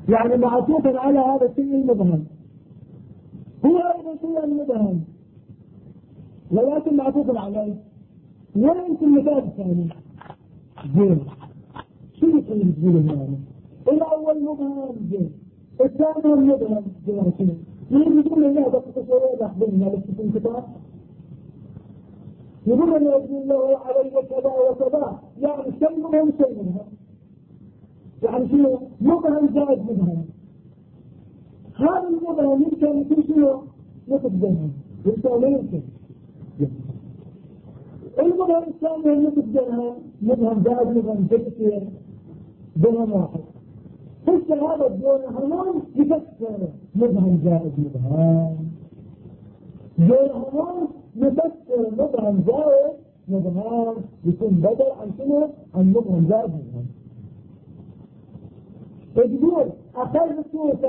يعني معطوفا على هذا الشيء المبهم، هو أيضا شيء مبهم ولكن معطوفا عليه. وين في المثال الثاني؟ زين شو يصير تقول هنا؟ الأول مبهم زين، الثاني مبهم زين شنو؟ يقول لنا بس تصوروا أخبرنا بس في الكتاب يقول لنا يقول الله علي كذا وكذا، يعني شيء مبهم شيء مبهم، يعني شنو؟ مبهم زائد مبهم. هذا المبهم يمكن يكون شنو؟ نقد بينهم، يمكن لا يمكن. المبهم الثاني اللي نقد مبهم زائد مبهم تكسير بينهم واحد. حتى هذا الدون هرمون يفسر مبهم زائد مبهم، دون هرمون يفسر مبهم زائد مبهم، يكون بدل عن شنو؟ عن مبهم زائد مبهم. تقول أخذت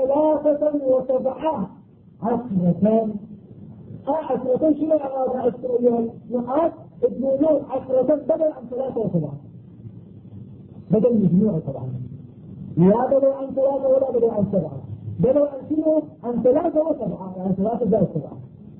3 عشرة، عشرة شنو على 10 نقاط؟ تقولون 10 بدل عن 3 و7، بدل مجموعة طبعا، لا بدل عن 3 ولا بدل عن 7، بدل عن شنو؟ عن 3 و7، يعني 3 زائد 7.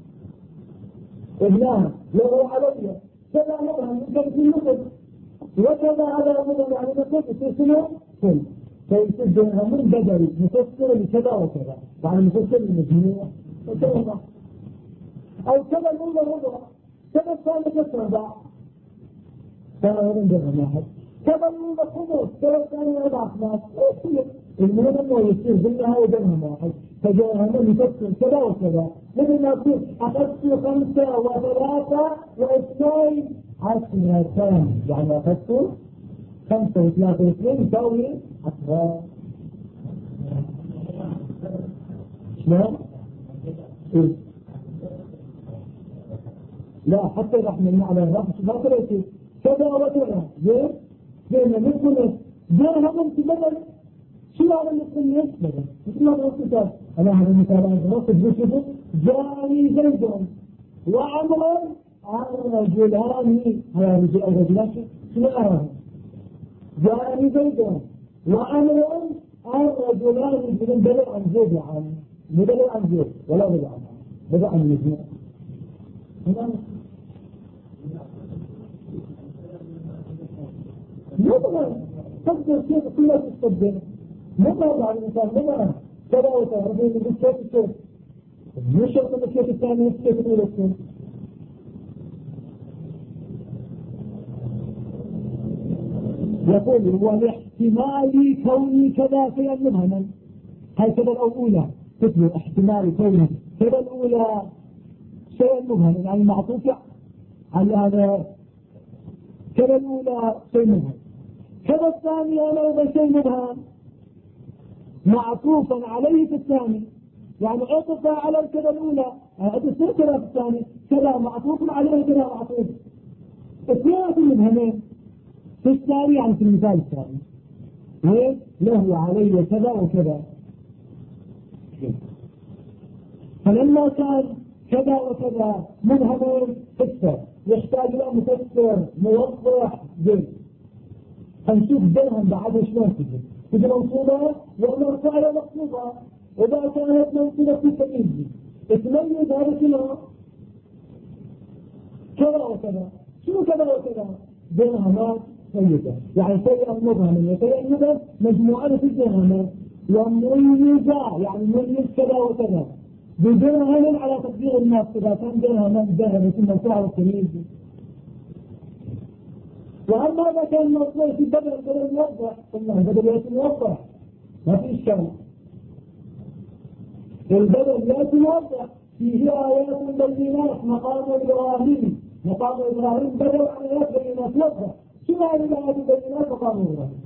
ابنها لو علي كذا مبهم يمكن في نقد، وكذا هذا مبهم يعني نقد يصير شنو؟ كل فيصير من بدل مفسر لكذا وكذا، يعني مفسر للمجموع وكذا، أو كذا الأولى كذا الثانية كسر بعض، كذا من واحد، كذا الأولى خمس، كذا الثانية 4 المهم أنه يصير بينها وبينهم واحد، فجاء هم يفسر كذا وكذا. مثل ما تقول أخذت 5 و3 و2 10، يعني أخذت 5 و3 و2 يساوي 10. شلون؟ لا حتى إذا احنا على الرأس ما تريد كذا وكذا زين زين مثل زين هم في بدل شو هذا اللي يسمى مثل ما الكتاب. أنا هذا المثال أنا رصد بشوفه جاني زيد وعمر الرجلان، هذا الرجلان شنو أراهم؟ جاني زيد وعمر الرجلان بدل عن زيد، يعني بدل عن زيد ولا بدل عن بدل عن زيد. مثلا تقدر كيف كلها تستبدل مثلا على الإنسان مثلا كذا وكذا ربي يقول كيف الشيء مش شرط أن الشيء الثاني كيف تقول الشيء. يقول هو لاحتمال كوني كذا شيئا مبهما، هاي كذا الأولى تقول احتمال كوني كذا الأولى شيئا مبهما، يعني معطوف على هذا كذا الأولى شيء مبهم، كذا الثانية أيضا شيء مبهم معطوفا عليه في الثاني، يعني عطف على كذا الأولى تصير كذا في الثاني كذا معطوف عليه كذا معطوف، اثنين مبهمين في الثاني، يعني في المثال الثاني وين له علي كذا وكذا. فلما كان كذا وكذا مبهمين فسر يحتاج إلى مفسر موضح زين، هنشوف بينهم بعد شلون تجي منصوبة ومرفوعة مقصودة، وإذا كانت منصوبة في تمييز تميز هذا شنو؟ كذا وكذا، شنو كذا وكذا؟ بينهما سيدة، يعني شيئا مبهما وشيئا مبهم مجموعة في بينهما، وميزة يعني ميز كذا وكذا بدونهم على تقدير الناس إذا كان بينهما يكون مرفوعة والتمييز. وأما إذا كان مرفوع في بدل موضح، قلنا البدل يأتي موضح ما في إشكال، البدل يأتي موضح فيه آيات بينات، مقام إبراهيم بدل عن آيات بينات موضح. شنو هذه الآيات بينات مقام إبراهيم؟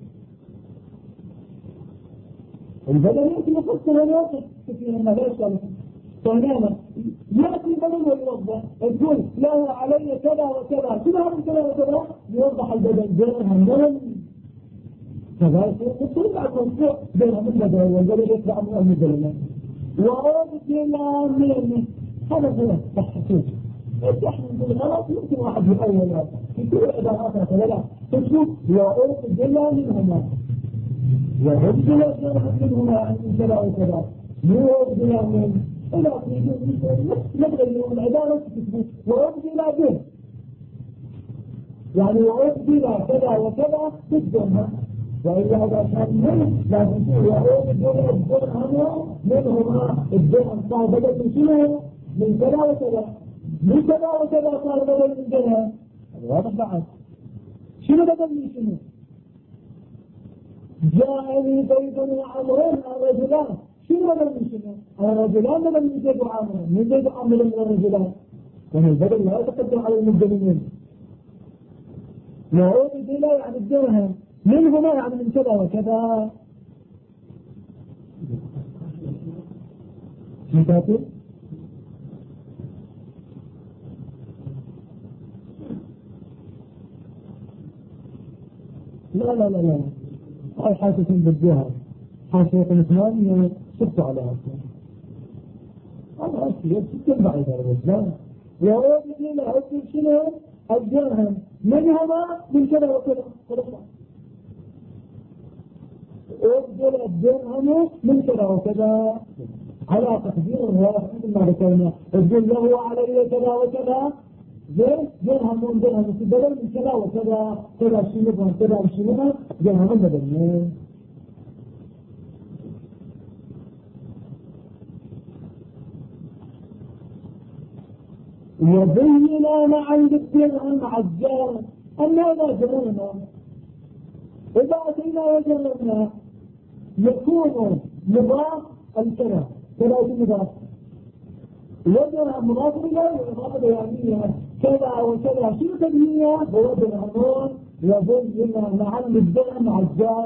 البدل يأتي مفسر ويوضح كثيرا ما لا يشكال تماما، يأتي بدل ويوضح تقول له علي كذا وكذا، شنو هذا كذا وكذا؟ يوضح البدل بينهم كذا يصير بعد منصوع بينهم البدل والبدل يتبع المدلنا وأرجلا منه. هذا هو التحقيق. احنا نقول خلاص يمكن واحد يقول في كل عباراتنا كذا تشوف وأرجلا منهما وأبدل الدرهم منهما عن كذا وكذا مو أبدل من إذا نبغي العبارة تثبت وأبدل به يعني وأبدل كذا وكذا بالدرهم وإذا هذا كان منه لازم تقول وأبدل الدرهم منهما الدرهم صار بدل من شنو؟ من كذا وكذا من كذا وكذا صار بدل من درهم واضح بعد شنو بدل من شنو؟ جاءني زيد وعمر الرجلان شنو بدل من شنو؟ الرجلان بدل من زيد وعمر من زيد وعمر من الرجلان يعني البدل لا يتقدم على المبدلين وأبدل يعني الدرهم منهما يعني من كذا وكذا شو كاتب؟ لا لا لا لا هاي حاسة بالجهة حاسة اثنان شفتوا على هذا هذا أشياء تتبع إذا الرجلان وأبدل أبدل شنو؟ الدرهم منهما من كذا وكذا أبدل الدرهم من كذا وكذا على تقدير الواحد ما ذكرنا أبدل له علي كذا وكذا درهم من درهم بدل من كذا وكذا كذا شنو كذا شنو درهم بدل وبينا معا بالدرهم عجال أما إذا جررنا إذا أتينا وجررنا يكون مضاف الكلام كذا مضاف وجرها مضاف إليه ومضاف بيانية كذا وكذا شنو تبنية هو درهمون وبينا معا بالدرهم عجال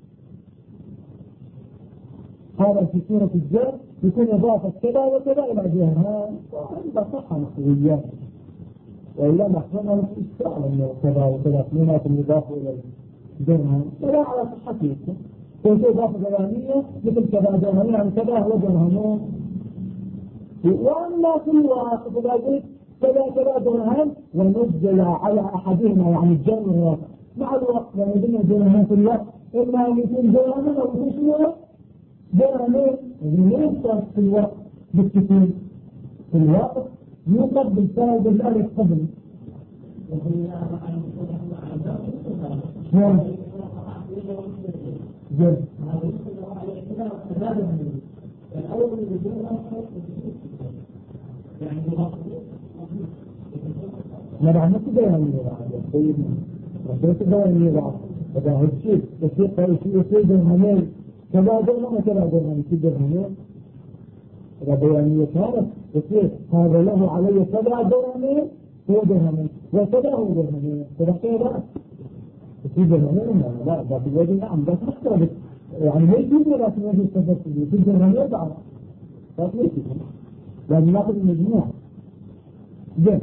هذا في سورة الجر يكون إضافة كذا وكذا إلى جهة هذا صحة مخويات وإلا محرمة الاستشفاء أنه كذا وكذا كلمات المضافة إلى الجهة ولا على صحته كل شيء إضافة بيانية مثل كذا درهم يعني كذا هو درهمون وأما كل واحد إذا قلت كذا كذا درهم ونزل على أحدهما يعني الجر والرفع مع الوقت يعني بين درهم في الوقت إما أن يكون درهم أو تشمل درهمين يوصف في الوقت بالسكون في الوقت يوصف بالفائدة الألف قبل جد ما بعمل كده يعني كده يعني هذا هالشيء الشيء قال شيء درهمين كذا درهم كذا درهم في درهمين هذا بيانية كانت يصير هذا له علي كذا درهمين هو درهمين وكذا هو درهمين كذا كذا في درهمين لا ده في وجه نعم بس مختلف يعني ليش يجي لكن وجه التفصيل في درهمين بعض ليش لازم ناخذ المجموع جد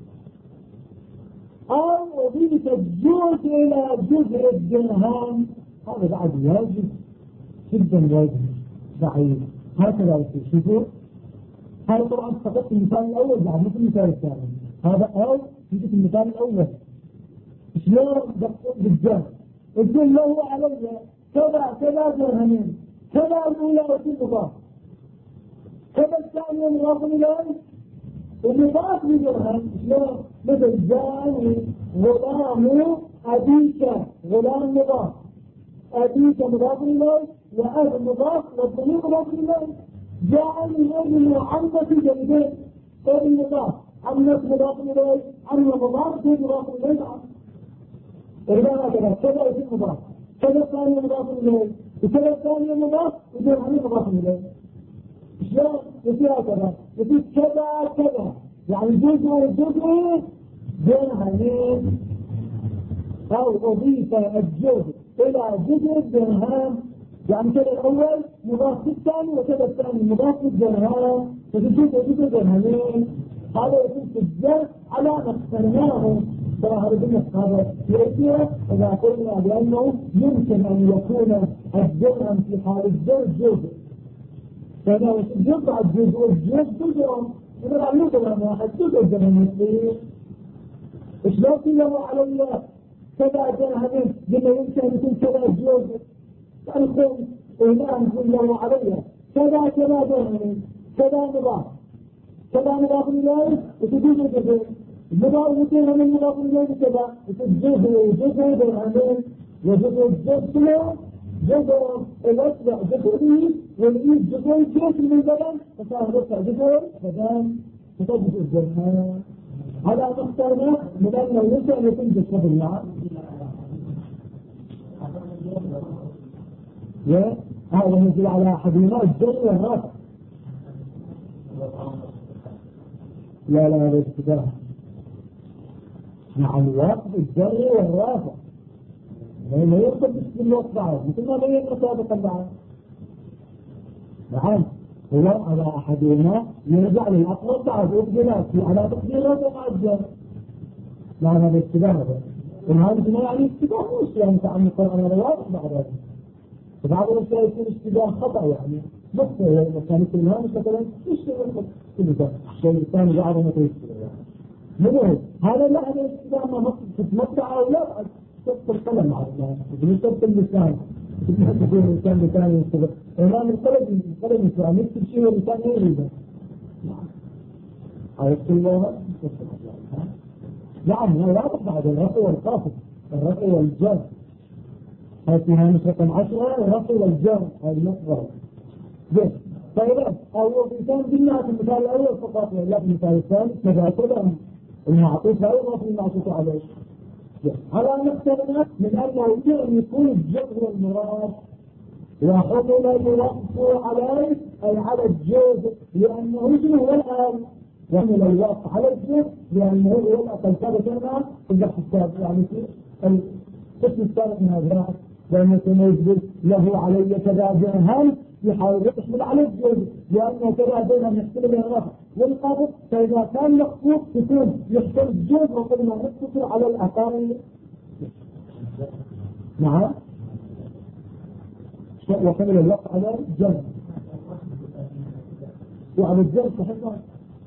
أو أضيف الجزء إلى جزء الدرهم هذا بعد واجب جدا واجب ضعيف هكذا يصير شوفوا هذا طبعا فقط المثال الأول بعد مثل المثال الثاني هذا أو يجي المثال الأول شلون دقق بالجهل الجهل له علي كذا كذا درهمين كذا الأولى وكل مضاف كذا الثانية مضاف إليه ومضاف لدرهم شلون مثل جاني غلام أبيك غلام مضاف أبيك مضاف إليه وأب مضاف والضمير مضاف إليه جاءني ابن عمتي جنبين ابن مضاف عمك مضاف إليه عم مضاف غير مضاف إليه إذا كذا كذا اسم مضاف كذا الثاني مضاف إليه وكذا الثاني مضاف وجرهمين مضاف إليه شلون يصير هكذا يصير كذا كذا يعني جزء درهمين أو أضيف الجزء إلى جزء الدرهم يعني كذا الأول مضاف الثاني وكذا الثاني مضاف الدرهم ففي جزء درهمين هذا يكون في الجر على ما اخترناه ترى هذا يأتي إذا قلنا بأنه يمكن أن يكون الدرهم في حال الجر جزء فإذا جزء الجزء جزء إذا عملوا درهم واحد جزء الدرهم يصير شلون له علي كذا درهمين قلنا يمكن أن يكون كذا جزء الآن كله عليها كذا كذا درهم كذا مضاف كذا مضاف إليه وتجوز الجزء مضاف وكذا من مضاف إليه كذا جزء درهمين وجزء الجزء جزء الأتبع جزء والإيد جزء الجزء من البدن فصار رفع جزء بدن تجزء الدرهم هذا ما اخترنا من أنه ليس أن يكون جسد الله هذا نزل على أحدهما الجر والرفع لا ليس كده مع الوقت الجر والرفع لا يرتبط بالوقت بعض مثل ما بين مسابقا بعض نعم هو على أحدهما يرجع للأقوى بعض وبجلات على تقدير الرفع مع الجر لا هذا استدامة وهذا ما يعني استدامة مش يعني تعمل القرآن والرواية بعد ذلك فبعض الأشياء يكون اشتباه خطأ يعني نفسه مثلا كلها مثلا مش الشيء الثاني بعضه ما تيسر يعني هذا لا هذا اشتباه ما تتمتع أو لا تكتب القلم مع الله بنكتب اللسان تكتب اللسان لسان يستبق إمام القلم الإسلام يكتب شيء واللسان ما يريده عرفت الله نعم لا تقطع الرفع والخافض الرفع والجر هاتها نسخة 10 الرفع والجر هذه نقطة جيد طيب أو الإنسان بالله في المثال الأول فقط لا في المثال الثاني كذا كذا المعطوف أيضا في المعطوف عليه على نقطة من أنه يكون الجر والمراد وحمل الوقف عليه أي على الجزء لأنه اسمه هو الآن وحمل الوقف على الجزء لأنه هو الأقل ثابت لنا في البحث السابق يعني في القسم الثالث من هذا لأنه يثبت له علي كذا درهم يحاول يحمل على الجزء لأنه كذا درهم يحتمل الرفع والقبض فإذا كان مقصود يكون يحتمل الجزء وقلنا نقتصر على الأقل نعم وحمل الوقف على الجزء وعلى الجزء صحيح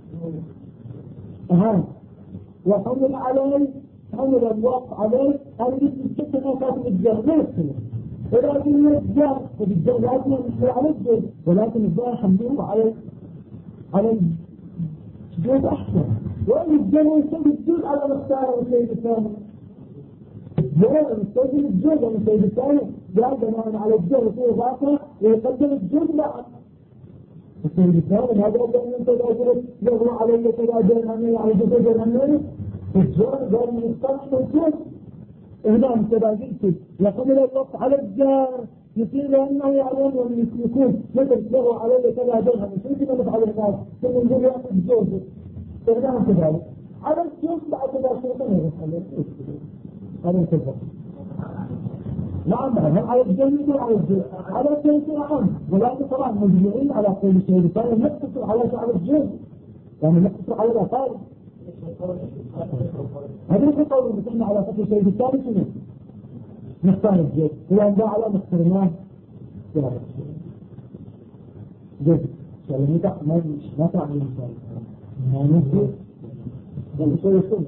وحمل عليه حمل الوقف عليه هذا مثل ستة أساس الجر لا يختلف ولكن الجر فبالجر لازم يحمل على الجر ولكن الجر حمله على الجر أحسن وأن الجر يستوي الجر على مختار السيد الثاني الجر يستوي الجر على السيد الثاني بأن على الجر فيه ضعفة ويقدم الجر بعد السيد الثاني هذا أن أنت تأجل له علي كذا درهمين على جزء درهمين الجار قال من الصالح موجود هنا انت قلت يحمل الوقت على الجار يصير لانه يعلم ومن يكون مثل له علي كذا درهم مش كده نفعل الناس ثم نقول يا الجوز هنا انت ذلك على الجوز بعد ذلك شيء هذا الكذب نعم على الجنة على الجنة على الجنة نعم ولكن طبعا مجموعين على كل شيء ثاني نقتصر على الجوز يعني نقتصر على الأقل هذا ليس قول نحن على فتح الشيء الثالث شنو؟ نختار الجيد هو أن على نختارناه جيد سألني ما تعمل مثال ما نفسه شيء يكون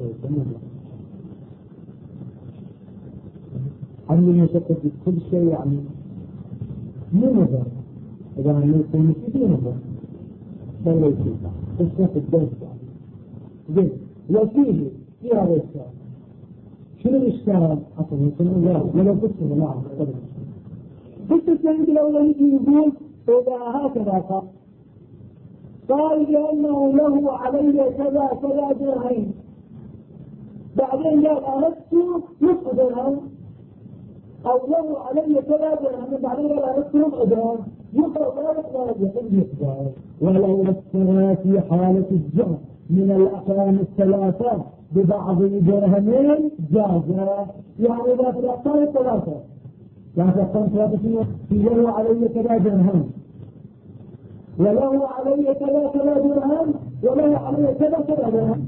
عمل المشكل في كل شيء يعني مو نظر إذا عمل يكون في نظر فلا يصير تشوف الدرس زين وفيه في هذا الإشكال شنو الإشكال؟ أصلا يقولون لا ولا بسه نعم بس السنة الأولى يجي يقول إذا هكذا قال لأنه له علي كذا كذا درهم بعدين قال أردت نصف درهم أو له علي كذا درهم بعدين قال أردت نصف درهم يقرأ ذلك يقول ولو ذكر في حالة الجهل من الأقلام الثلاثة ببعض درهمين جاز يعني إذا في الأقلام الثلاثة يعني في الأقلام الثلاثة له علي كذا درهم وله علي كذا كذا درهم وله علي كذا كذا درهم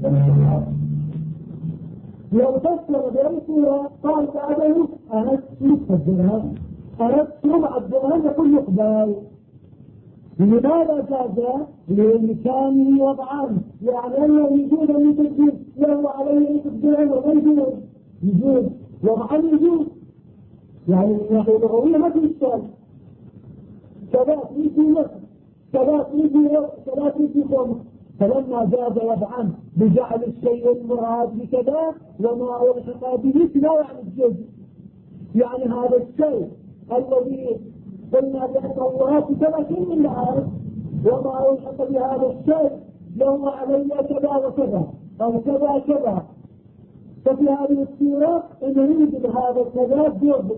لو فسر بأي صورة قال بعده أردت نصف الدرهم أردت ربع الدرهم يقول يقبل لماذا جاز؟ لإمكانه وضعان يعني أنه يجوز أن يتجوز له عليه نصف الدرهم وغير يجوز وضعان يجوز يعني من ناحية لغوية ما في إشكال كذا يجي نصف كذا يجي خمس. فلما جاز وضعا بجعل الشيء المراد بكذا وما ألحق به لا يعني الجزء. يعني هذا الشيء الذي قلنا بأن الله كذا كل من عارف وما ألحق بهذا الشيء لو علي كذا وكذا أو كذا كذا. ففي هذه الصورة نريد بهذا الكذا جزء.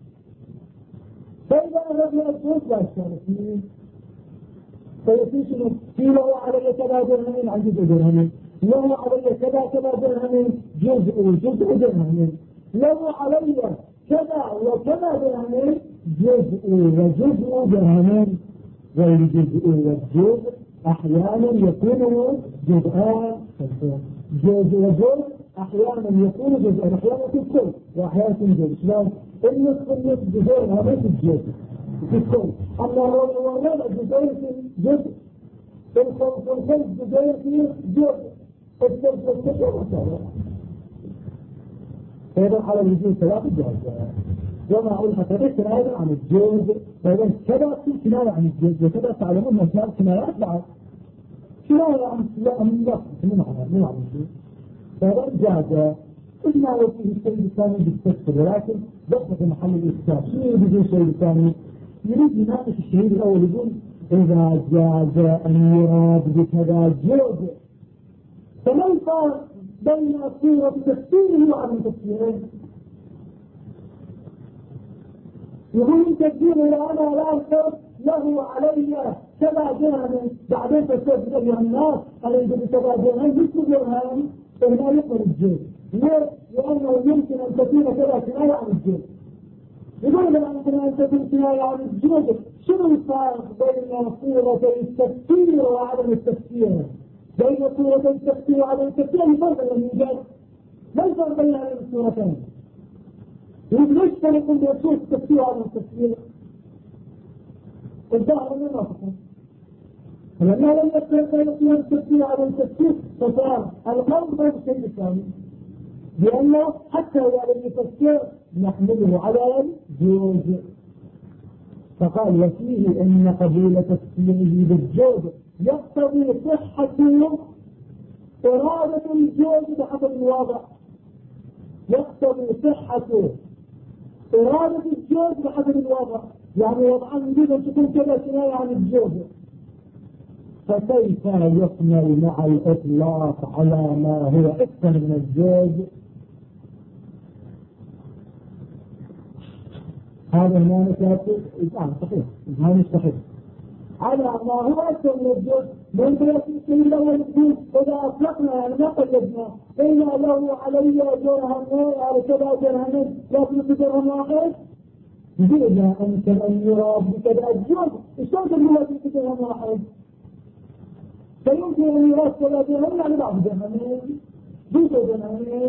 فإذا أردنا الجزء لا يشترك فيصير شنو؟ في له علي كذا درهم عن جزء درهم، له علي كذا درهم جزء درهم، له علي كذا وكذا درهم جزء وجزء درهم. والجزء والجزء أحيانا يكون جزءان. جزء وجزء أحيانا يكون جزءان، أحيانا في الكل وأحيانا في الجزء. شلون؟ النصف جزء هذا في الجزء في الكل. أما الربع جزئين في جزء، الخلف جزئين في جزء، الثلث والثلث. فإذا على الوجود ثلاث جوازات. وما ألحق به كناية عن الجزء. فإذا كذا في كناية عن الجزء وكذا تعلمون أن كنايات بعد كناية عن اللفظ من عن الجزء. فإذا جاز إلا وفيه الشيء الثاني بالتفسير، ولكن ضبط محل الإسكات. شنو يريد الشيء الثاني؟ يريد يناقش الشهيد الأول يقول إذا جاز أن يراد بكذا جزء. فما الفرق بين صورة تفسيره وعدم تفسيره؟ يقول تفسيره أنا لا أنكر له علي كذا درهم، بعدين تستفيد أيها الناس أريد بكذا درهم مثل درهم فهنا يقبل الجزء. ليه؟ لأنه يمكن أن تكون كذا كناية عن الجزء. يقول لنا عندنا أن تكون كناية عن الجزء. شنو الفرق بين صورة التفسير وعدم التفسير؟ بين صورة التفسير وعدم التفسير الفرق الذي يوجد. ما الفرق بين هذه الصورتين؟ ليش نقول بصورة التفسير وعدم التفسير؟ الظاهر من نصفه. فلما لم يكن بين التفسير وعدم التفسير فصار القول بين الشيء الثاني. لأنه حتى إذا لم يفسر نحمله على الجزء. فقال وفيه أن قبول تفسيره بالجزء يقتضي صحة إرادة الجزء بحسب الواضع. يقتضي صحة إرادة الجزء بحسب الواضع. يعني وضعا يريد أن تكون كذا كناية عن الجزء. فكيف يحمل مع الإطلاق على ما هو أكثر من الجزء؟ هذا هناك صحيح، هذا صحيح على ما هو أكثر من الجزء. من في الأول يقول إذا أطلقنا يعني ما قلدنا إلا له علي درهم على كذا درهم لكن بدرهم واحد إذا أمكن أن يراد بكذا الجزء. شلون تقول بدرهم واحد؟ فيمكن أن يراد كذا درهم يعني بعض درهمين جزء درهمين.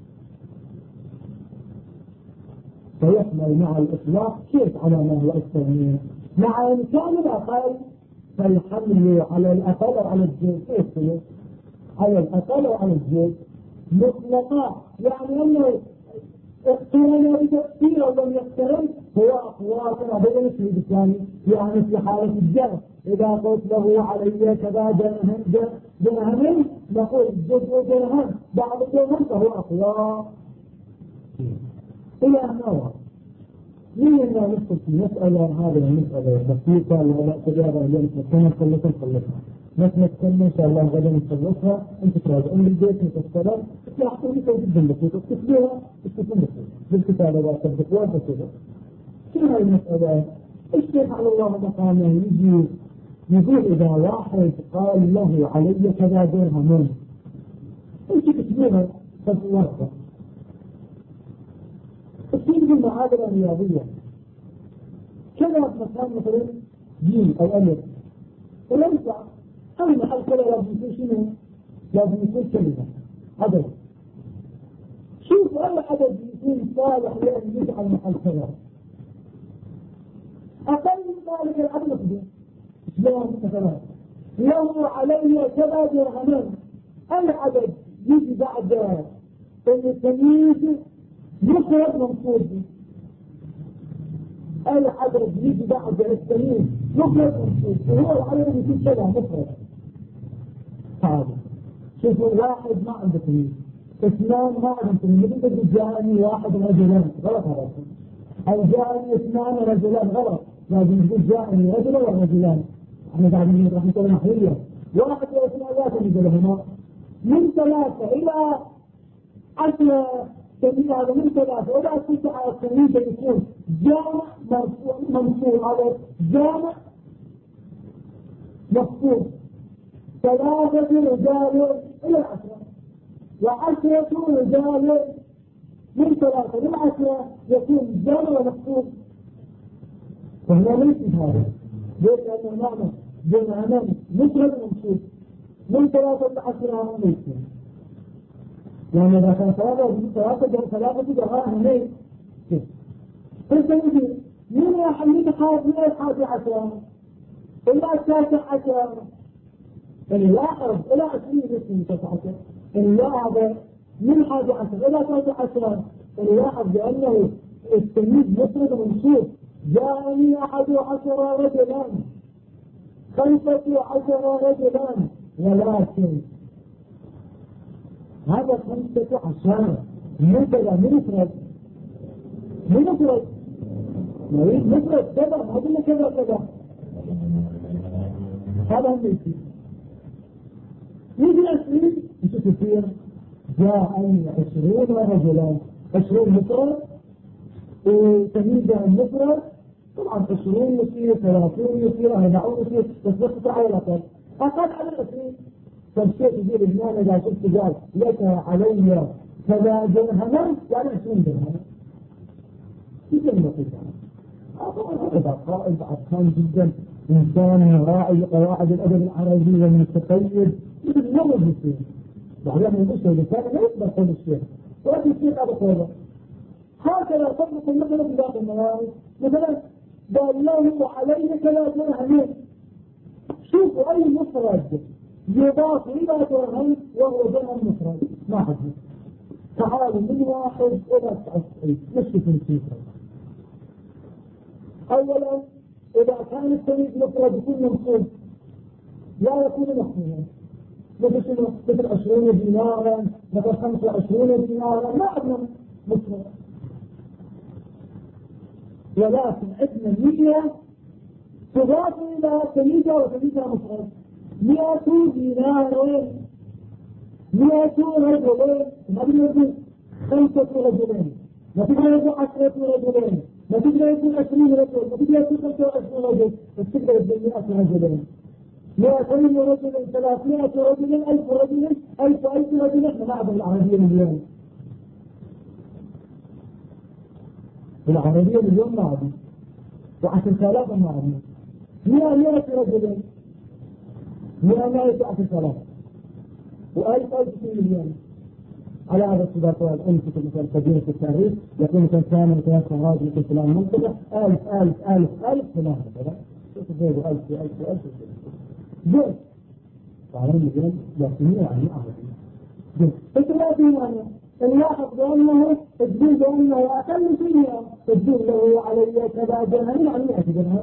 فيحمل مع الإطلاق كيف على ما هو أكثر منه مع إمكان الأقل. فالحمل على الأقل وعلى الجزء كيف يصير؟ على الأقل وعلى الجزء مطلقا، يعني أنه اقترن بتفسير أو لم يقترن هو أقوى كما بدل الشيء الثاني. يعني في حالة الجر إذا قلت له علي كذا درهم نقول جزء درهم بعض درهم فهو أقوى. إلى أنه من أنه ندخل في مسألة هذه المسألة بسيطة ولا تجارة اليوم كنا نخلصها نتكلم إن شاء الله غدا نخلصها. أنت تراجعون البيت متأثرا تلاحظون جدا بسيطة تكتبوها بالكتابة والتطبيقات وكذا. شنو هاي المسألة؟ الشيخ على الله مقامه يجي يقول إذا واحد قال له علي كذا درهم أنت تكتبوها ورقة تصير بالمعادلة الرياضية كذا مكان مثلا جيم أو ألف ولا ينفع. هذا المحل كذا لازم يكون شنو؟ لازم يكون كلمة عدد. شوف أي عدد يكون صالح لأن يجعل محل كذا أقل من ذلك العدد يقدر. شلون مثلا له علي كذا درهمين العدد يجي بعد التمييز يخرج منصوب أي عدد يجي بعد التمييز مفرد ومنصوب، وهو العدد اللي فيه شبه مفرد. هذا شوفوا، واحد ما عنده تمييز، اثنان ما عندهم تمييز، مثل جاءني واحد رجلان، غلط هذا. أو جاءني اثنان رجلان، غلط، لازم نقول جاءني رجل ورجلان. احنا قاعدين رحمة الله نحوية، واحد واثنان لا تمييز لهما. من 3 إلى 10 تمييز، هذا من 3 إلى 9 التمييز يكون جامع منصوب على جامع مفصول. 3 رجال إلى 10، و10 رجال من 3 إلى 10 يكون جامع مفصول. وهنا ليس هذا، ليس أن المعنى جمعنا مفرد منصوب من 3 إلى 10 ليس. يعني إذا كان 3 جراء هناك قلت لي من يحمل حاجة إلى 11 إلى 19 اللاحظ إلى 20 اسم 19 اللاحظ من 11 إلى 19 اللاحظ بأنه التمييز مفرد منصوب. جاءني 11 رجلان، 15 رجلان، ولكن هذا 15 منتجع مفرد مفرد مفرد كذا، ما قلنا كذا كذا، هذا هم يصير. يجي 20 انت تصير جاءني 20 رجلان، 20 مفرد وتمييزها المفرد. طبعا 20 يصير، 30 يصير، 40 يصير، بس تعالى أقل على 20. فالشيخ يقول الإمام إذا شفت قال لك علي كذا درهما، يعني 20 درهم. كيف نقول هذا قائد عطان جدا، إنسان راعي قواعد الأدب العربي والمتقيد، مثل ما يصير. بعدين يقول له كان لا يقدر قول الشيخ، ولكن الشيخ هذا قوله. هكذا طبق مثلا في بعض الموارد، مثلا قال له علي كذا درهمين. شوفوا أي مفرد يضاف إلى درهم وهو درهم مفرد ما حد. تعالوا من 1 إلى 99 مشي في الكيفة. أولا إذا كان التمييز مفرد يكون منصوب، لا يكون مفهوما. مثل 20 دينارا، مثل 25 دينارا، ما عندنا مفرد. ولكن عندنا 100 تضاف إلى تمييزها وتمييزها مفرد. 100 دينار، 100 رجلين، ما تقدر 5 رجلين، ما تقدر 10 رجلين، ما تقدر 20 رجل، ما تقدر 25 رجل، بس تقدر 100 رجلين، 200 رجل، 300 رجل، 1000 رجل، 1000 رجل. احنا نعرف العربية مليون، العربية مليون معدي، و10,000 معدي، 100 رجل، 110,000، و1000 مليون. على هذا السباق والأنفة مثل قديمة التاريخ يكون كان مثلا خراج مثل فلان منطقة 1000 فلان هكذا تزيدوا 1000 جزء فعلم مجرد لكنه يعني أعرف فكرة نلاحظ بأنه تجدون بأنه أقل شيء تجدون له علي كذا درهم يعني 100 درهم.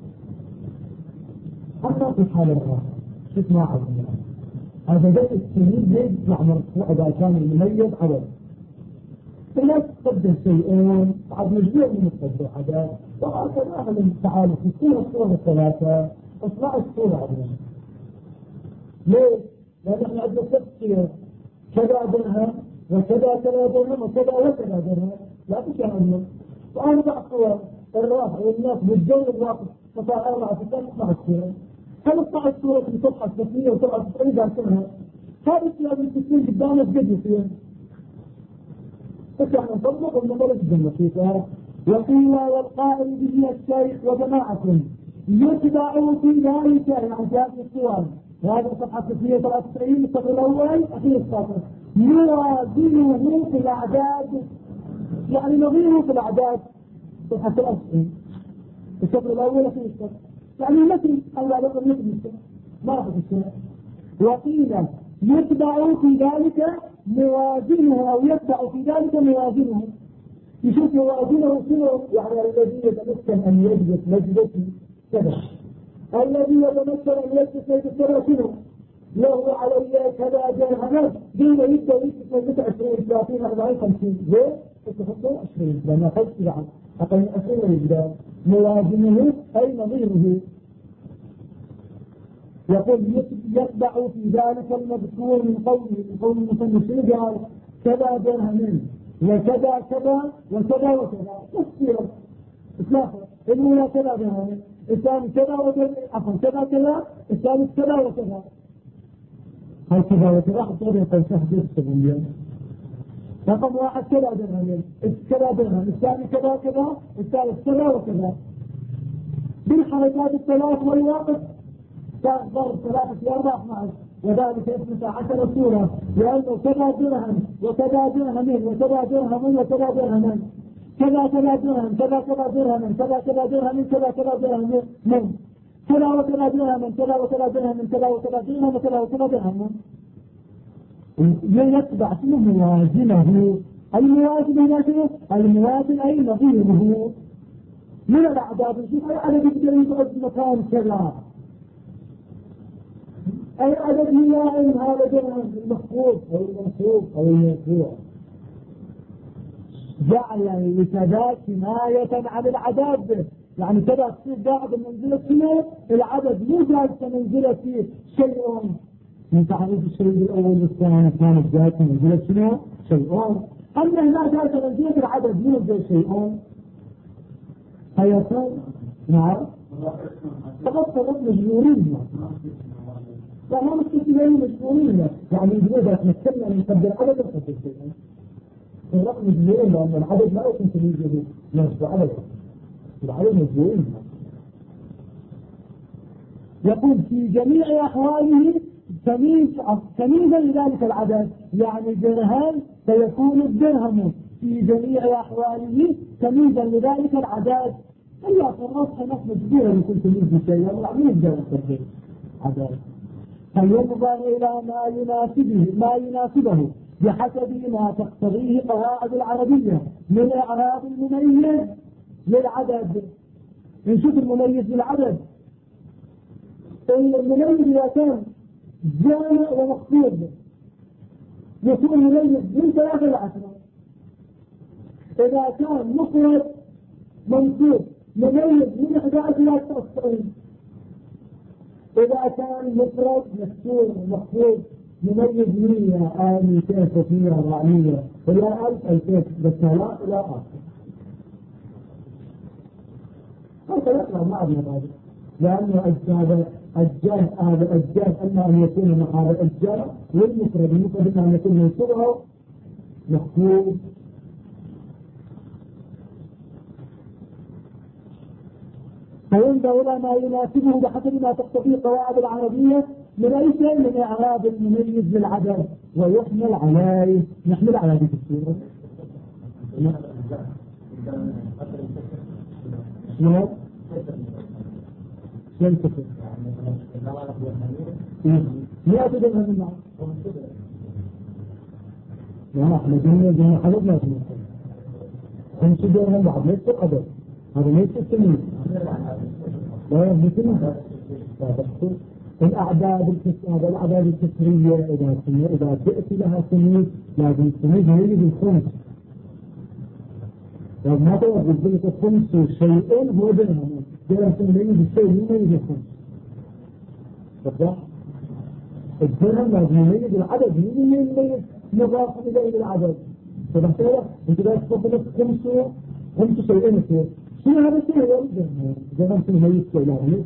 أما في حال الراحة شوف ما عظم هذا ده التمييز يطلع مرفوع إذا كان المميز عدد. الناس تقدر شيئين بعد مجموع من التقدر عدد، وهكذا أهل تعالوا في الصورة الثلاثة اصنع الصورة عدد. ليه؟ لأن احنا عندنا تفسير كذا درهم وكذا درهم وكذا درهم، لا تكلمنا. وأربع صور الراحة والناس بالجو الواقف فصار 4 6 الصورة. هل اطلع الصورة في صفحة 697 دارسنها هذه الصورة اللي تكون قدامنا بجد فيها فكرة نطبق المدرس بالنصيحة. وقيل والقائل به الشيخ وجماعة يتبع في ذلك يعني جاء في الصور. وهذا صفحة 693 السطر الأول أخير السطر يوازنه في الأعداد، يعني نظيره في الأعداد صفحة 93 السطر الأول أخير السطر، يعني مثل الله لقد مثل ما في الشيء. وقيل يتبع في ذلك موازنه أو يتبع في ذلك موازنه، يشوف موازنه شنو يعني الذي يتمكن أن يجلس مجلسي كذا، الذي يتمكن أن يجلس مجلس كذا شنو له علي كذا درهم دين يبدأ يجلس مجلس 20 30 40 50 ليه؟ تحطوا 20 لأن أخذت بعد أقل 20 يبدأ موازنه أي نظيره. يقول يتبع في ذلك المذكور من قول المصنف قال كذا درهم وكذا كذا وكذا وكذا تفصيلا إطلاقا الأولى كذا درهم الثاني كذا وكذا عفوا كذا كذا الثالث كذا وكذا هل كذا وكذا طريقة تحديث السبوية. رقم واحد كذا درهم كذا درهم الثاني كذا كذا الثالث كذا وكذا بالحركات الثلاث والواقف كان ضرب 3 في 4 12 وذلك 12 سورة لأنه كذا درهم وكذا درهم وكذا درهم وكذا درهم كذا كذا درهم كذا كذا درهم كذا كذا درهم كذا كذا درهم من كذا وكذا درهم كذا وكذا درهم كذا وكذا درهم وكذا وكذا درهم يتبع شنو موازنه. الموازن هنا شنو؟ الموازن أي نظيره من الأعداد. شوف أي عدد يقدر يقعد مكان كذا أي عدد ملائم هذا درهم المخفوض أو المنصوب أو المنصوع جعل لكذا كناية عن العدد يعني كذا تصير قاعد منزلة شنو؟ العدد مو جالسة منزلة فيه شيء من تعريف الشيء الأول والثاني كانت جالسة منزلة شنو؟ شيء. أما هنا جالسة منزلة العدد مو زي شيء فيكون نعم فقط مجبورين فما مستثمرين مجبورين يعني إذا تمكنا من قدر العدد نقدر شيئا الرقم مجبورين لأن العدد لا يمكن تمييزه نفس عدد العدد مجبورين. يقول في جميع أحواله تمييزا لذلك العدد يعني درهم سيكون الدرهم في جميع أحواله تمييزا لذلك العدد. إلا في الرصح نفس مجبورة لكل تمييز بشيء يعني يقدر يستخدم عدد فينظر إلى ما يناسبه بحسب ما تقتضيه قواعد العربية من إعراب المميز للعدد. نشوف المميز للعدد المميز إذا كان جامع ومخفوض يكون مميز من 3 إلى 10. إذا كان مفرد منصوب مميز من 11 إلى 99. إذا كان مفرد مكسور مخفوض مميز 100 200 300 400 إلى 1000 2000 بالآلاف إلى آخر. هذا يقرأ ما عندنا بعد لأنه الجاه هذا الجاه أما أن يكون مع هذا الجاه والمفرد المفرد أن يكون منصوبه مخفوض. فينظر إلى ما يناسبه بحسب ما تقتضيه قواعد العربية من أي شيء من إعراب المميز للعدد ويحمل عليه نحمل على هذه الصورة. شنو؟ شنو تفهم؟ 100 درهم معه. لا احنا جينا حددنا في المسألة 5 درهم بعد ليس القدر هذا ليس التمييز لا مثل الأعداد الكسرية إذا تأتي لها تمييز لازم التمييز يجي بالخمس لازم ما توجد ذلك الخمس شيء هو درهم درهم تمييز الشيء يميز الخمس صدق الدرهم لازم يميز العدد مين يميز مضاف إليه العدد صدق انت لا تفضل خمس شيئين يصير شنو هذا الشيء هو الدرهم درهم تميز شيء لا يميز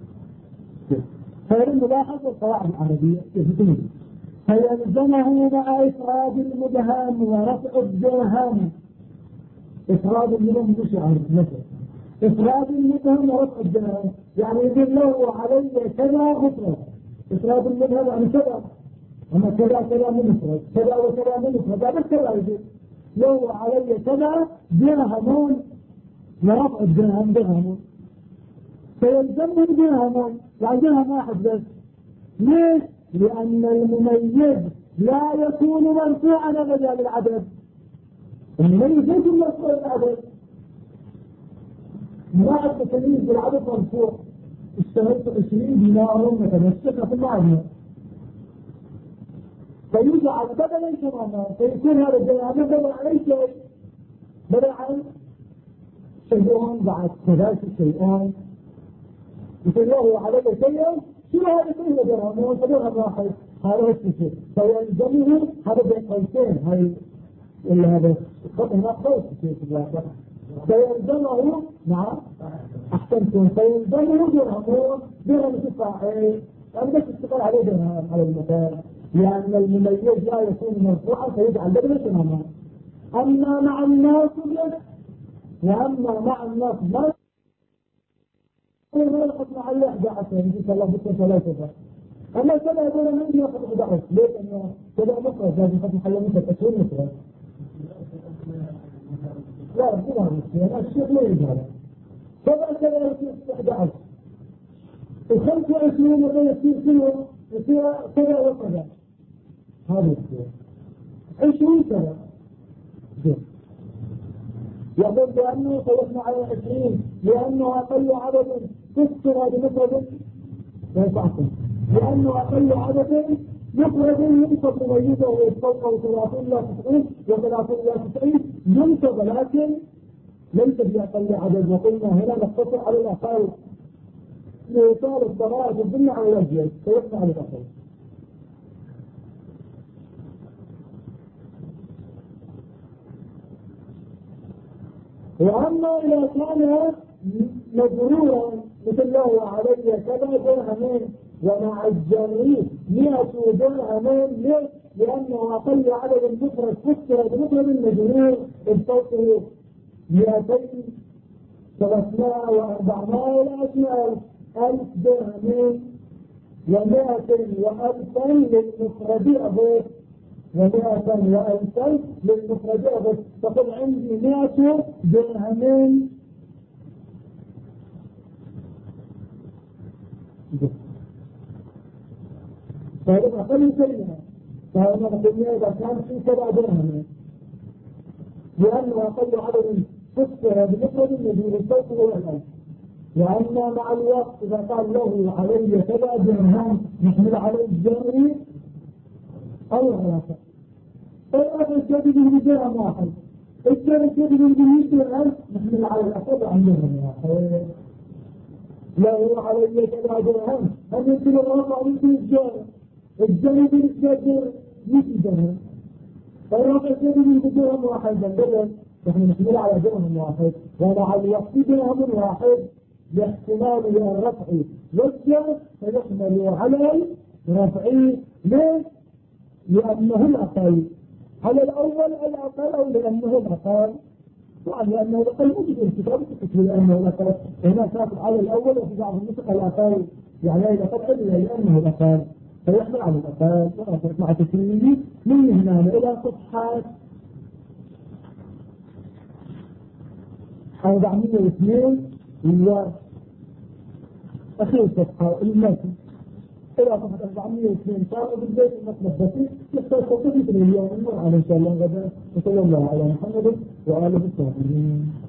فهذا ملاحظ القواعد العربية فيلزمه مع إفراد المبهم ورفع الدرهم. إفراد المبهم مش عارف مثلا إفراد المبهم ورفع الدرهم يعني يقول له علي كذا مفرد. إفراد المبهم يعني كذا أما كذا كذا من مفرد كذا وكذا من مفرد هذا كذا يقول له علي كذا درهم ورفع الدرهم درهم فيلزمه درهم يعني درهم واحد بس. ليش؟ لأن المميز لا يكون مرفوعا أبدا للعدد المميز ليس المذكور العدد. مراعاة التمييز بالعدد مرفوع. اشتغلت 20 دينار متمسكة في المعلومة، فيوجع بدلا تماما، فيكون هذا الدرهم بدل عن اي شيء، بدل عن شيئون بعد ثلاث شيئون، يقول له عليك شيئا، شو هذا كله درهم؟ درهم واحد، هذا الشيء فيلزمه هذا بين قوسين، هاي ولا هذا خط هناك قوس في الواقع، فيلزمه نعم احسنتم، فيلزمه درهم تفاعل، يعني بس اشتغل عليه درهم على المكان، لأن المميز لا يكون مرفوعا فيجعل بدلا تماما. أما مع الناس وأما مع الناس ما يلحق مع الله 11 إن شاء الله بكرة ثلاثة. أما كذا يقول أنا عندي أخذ 11 ليش؟ أنه كذا مفرد لازم فتح حل مثل أشهر مفرد. لا كذا أنا الشيخ ما يجي هذا. كذا يصير 11 و25 مثلا يصير كله يصير كذا وكذا. هذا الشيء 20 سنة يقول بأنه سيصنع على 20 لأنه أقل عدد تذكر بمفرد لأنه أقل عدد مفرد ينصب مميزه ويتفوقه 30 إلى 90 و30 إلى 90 ينصب، لكن ليس بأقل عدد. وقلنا هنا نقتصر على الأقل لإيصال الضرائب الدنيا على الأجيال سيصنع على الأقل. وأما إذا كان مجرورا مثل له علي كذا درهمين ومع الجميع 100 درهمين، ليش؟ لأنه أقل عدد مفرد فسر بمفرد مجرور بفوقه 200 300 و400 إلى 1000 درهمين و100 و1000 للمفرد أضيف و100 و1000 للمفرد أضيف، تقول عندي 100 درهمين فهذا أقل كلمة، فهذا نقول إذا كان في 7 درهمين لأنه أقل عدد فسر بمفرد مجرور الصوت هو 1000. وأما مع الوقت إذا قال له علي 7 درهم نحمل على الجمع أو العلاقة الأخ الجديد بدرهم واحد، الجديد ب100 درهم نحمل على الأقل عن درهم واحد. لا هو علي 7 درهم أن يمكن الواقع يمكن الجديد بالجديد 100 درهم، فالواقع الجديد بدرهم واحد بدل نحن نحمل على درهم واحد، ومع الوقت درهم واحد لاحتمال الرفع والجر فيحمل على الرفع. ليه؟ لأنه الأقل على الأول الأقل أو لأنه الأقل، يعني لأنه الأقل مجد الكتاب تكتب لأنه الأقل، هنا كانت على الأول وفي بعض النسخ الأقل، يعني الأقل إلا لأنه الأقل فيحمل على الأقل مع تسليمه من هنا إلى صفحات 402 وأخير صفحة المتن إلى صفحة 402 صار بالبيت المطلب بسيط يختار صوته في اليوم المرعى إن شاء الله غدا. وصلى الله على محمد وآله الصالحين.